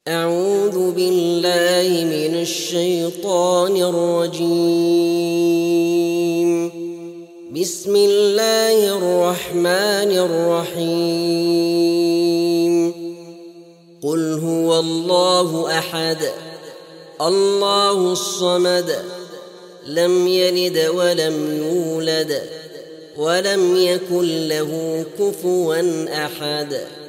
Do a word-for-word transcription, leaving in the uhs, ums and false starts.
أعوذ بالله من الشيطان الرجيم. بسم الله الرحمن الرحيم. قل هو الله أحد الله الصمد لم يلد ولم يولد ولم يكن له كفوا أحد.